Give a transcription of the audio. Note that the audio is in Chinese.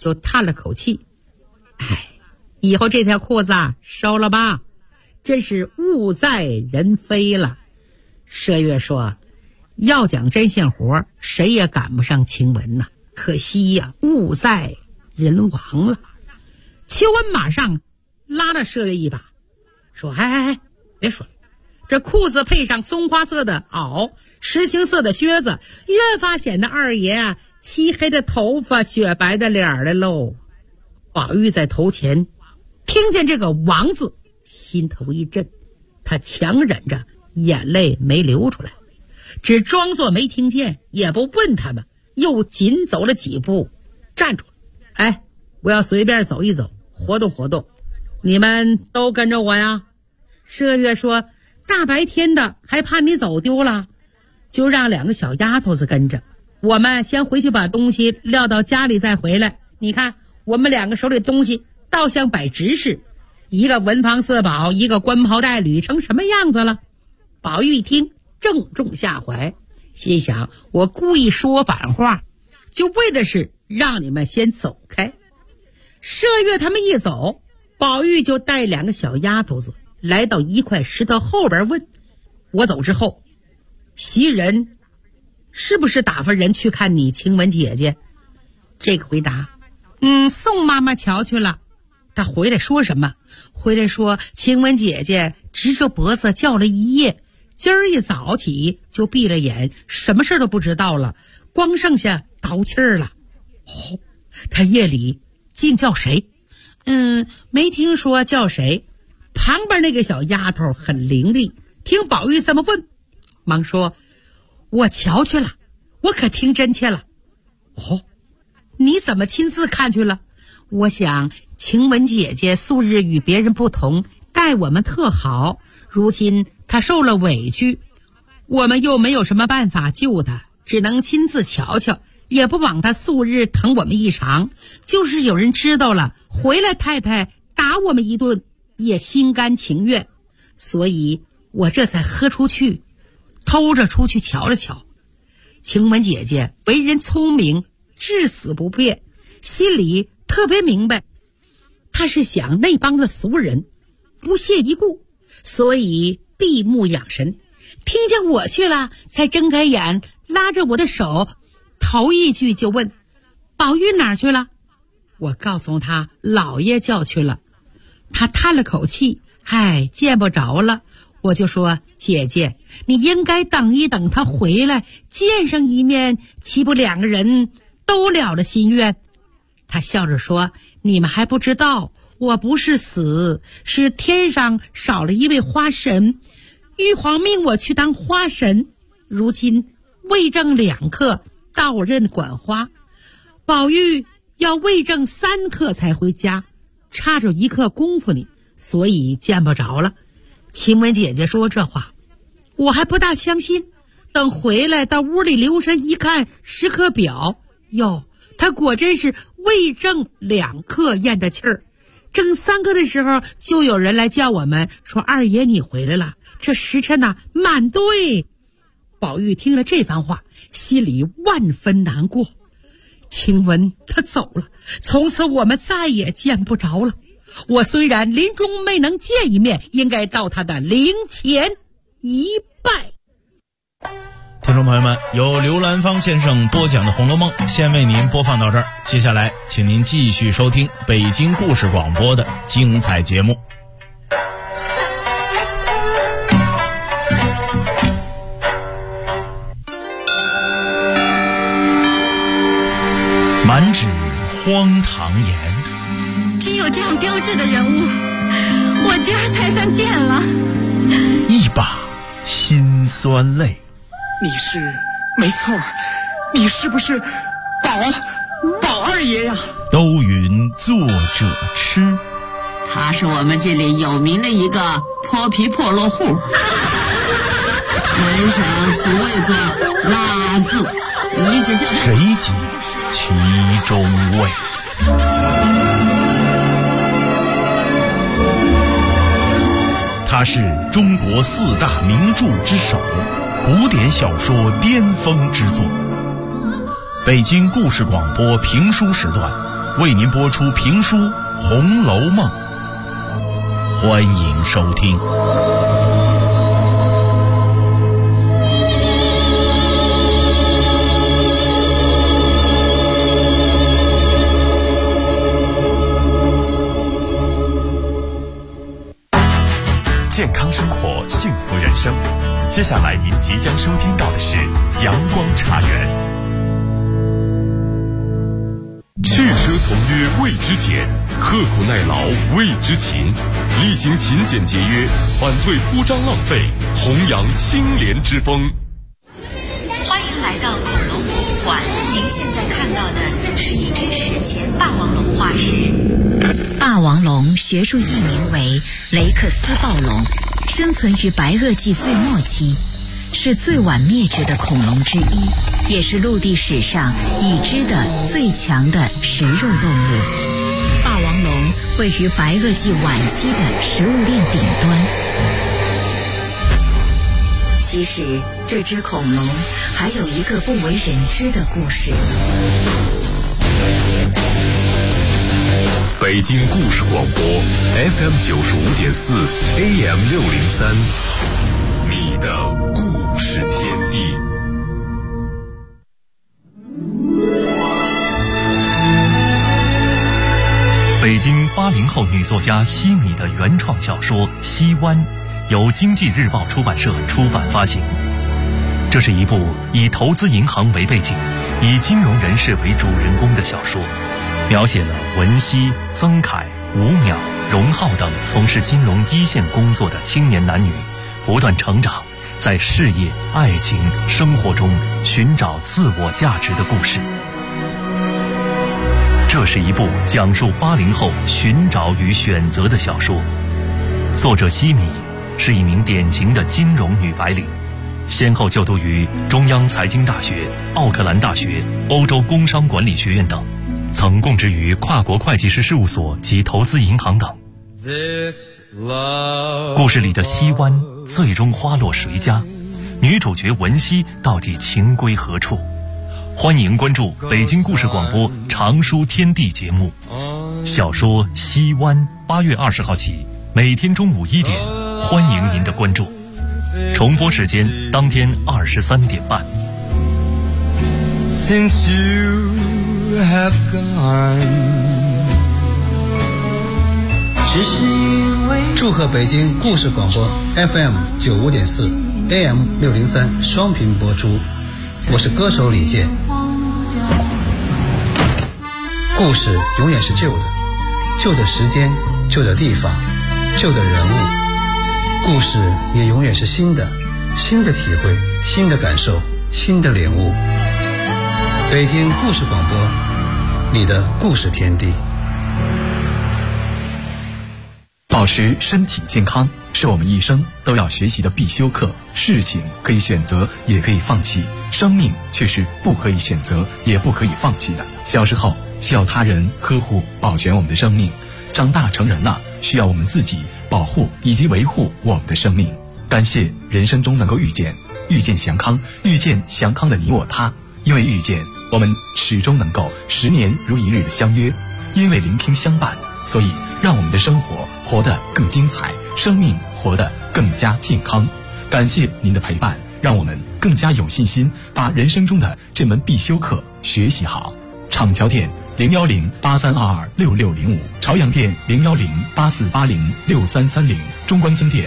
就叹了口气，哎，以后这条裤子收了吧，真是物在人非了。麝月说，要讲针线活，谁也赶不上晴雯呐，可惜呀，物在人亡了。晴雯马上拉了麝月一把，说，哎，别说了，这裤子配上松花色的袄，石青色的靴子，越发显得二爷漆黑的头发，雪白的脸来喽。宝玉在头前听见这个王字，心头一震，他强忍着眼泪没流出来，只装作没听见，也不问他们，又紧走了几步，站住了。哎，我要随便走一走，活动活动，你们都跟着我呀。麝月说，大白天的还怕你走丢了，就让2个小丫头子跟着我们，先回去把东西撂到家里再回来。你看我们2个手里东西倒像摆执事，一个文房四宝，一个官袍带履，成什么样子了？宝玉一听正中下怀，心想，我故意说反话，就为的是让你们先走开。麝月他们一走，宝玉就带2个小丫头子来到一块石头后边，问，我走之后，袭人是不是打发人去看你晴雯姐姐？这个回答，宋妈妈瞧去了。她回来说什么？回来说晴雯姐姐直着脖子叫了一夜，今儿一早起就闭了眼，什么事都不知道了，光剩下倒气儿了。哦，她夜里竟叫谁？没听说叫谁。旁边那个小丫头很伶俐，听宝玉这么问，忙说，我瞧去了，我可听真切了。哦，你怎么亲自看去了？我想晴雯姐姐素日与别人不同，待我们特好，如今她受了委屈，我们又没有什么办法救她，只能亲自瞧瞧，也不枉她素日疼我们一场，就是有人知道了，回来太太打我们一顿，也心甘情愿，所以我这才喝出去，偷着出去瞧了瞧。晴雯姐姐为人聪明，至死不变，心里特别明白，她是想那帮子俗人不屑一顾，所以闭目养神，听见我去了，才睁开眼，拉着我的手，头一句就问，宝玉哪儿去了？我告诉他，老爷叫去了。他叹了口气，哎，见不着了。我就说，姐姐，你应该等一等他回来，见上一面，岂不2个人都了了心愿？他笑着说，你们还不知道，我不是死，是天上少了一位花神，玉皇命我去当花神，如今未正2刻到任管花，宝玉要未正3刻才回家，差着1刻功夫呢，所以见不着了。晴雯姐姐说这话，我还不大相信，等回来到屋里留神一看，时刻表，哟，他果真是未正2刻咽的气儿，正3刻的时候，就有人来叫我们说，二爷你回来了，这时辰满对。宝玉听了这番话，心里万分难过。晴雯她走了，从此我们再也见不着了。我虽然临终没能见一面，应该到他的灵前一拜。 听众朋友们，由刘兰芳先生播讲的《红楼梦》先为您播放到这儿，接下来请您继续收听北京故事广播的精彩节目。满纸荒唐言， 只有这样标致的人物，我今儿才算见了。 一把辛酸泪。 你是没错，你是不是宝二爷呀？ 都云作者痴， 他是我们这里有名的一个泼皮破落户，门上俗谓作拉字，你只叫谁解其中味？他是中国4大名著之首，古典小说巅峰之作。北京故事广播评书时段， 为您播出评书《红楼梦》，欢迎收听。 健康生活，幸福人生。接下来您即将收听到的是阳光茶园。 去奢从约谓之俭，刻苦耐劳谓之勤，厉行勤俭节约，反对铺张浪费，弘扬清廉之风。 欢迎来到恐龙博物馆，您现在看到的是一只史前霸王龙化石。 霸王龙学术译名为雷克斯暴龙，生存于白垩纪最末期，是最晚灭绝的恐龙之一，也是陆地史上已知的最强的食肉动物。霸王龙位于白垩纪晚期的食物链顶端。其实这只恐龙还有一个不为人知的故事。 北京故事广播 FM 95.4 AM 603，你的故事天地。 北京80后女作家西米的原创小说《西湾》，由经济日报出版社出版发行。这是一部以投资银行为背景，以金融人士为主人公的小说，描写了文熙、曾凯、吴淼、荣浩等从事金融一线工作的青年男女不断成长，在事业、爱情、生活中寻找自我价值的故事。这是一部讲述80后寻找与选择的小说。作者西米是一名典型的金融女白领，先后就读于中央财经大学、奥克兰大学、欧洲工商管理学院等，曾供职于跨国会计师事务所及投资银行等。故事里的西湾最终花落谁家？女主角文熙到底情归何处？欢迎关注北京故事广播长书天地节目。小说《西湾》8月20号起，每天中午1点，欢迎您的关注。重播时间当天23点半。 Since you have gone， 只是因为祝贺北京故事广播 FM 95.4 AM 603双频播出，我是歌手李健。故事永远是旧的，旧的时间，旧的地方，旧的人物。故事也永远是新的，新的体会，新的感受，新的领悟。北京故事广播，你的故事天地。 保持身体健康是我们一生都要学习的必修课。事情可以选择，也可以放弃，生命却是不可以选择，也不可以放弃的。小时候需要他人呵护保全我们的生命，长大成人了，需要我们自己保护以及维护我们的生命。感谢人生中能够遇见祥康，遇见祥康的你我他。因为遇见，我们始终能够10年如一日的相约；因为聆听相伴，所以让我们的生活活得更精彩，生命活得更加健康。感谢您的陪伴，让我们更加有信心把人生中的这门必修课学习好。厂桥店01083226605，朝阳店01084806330，中关村店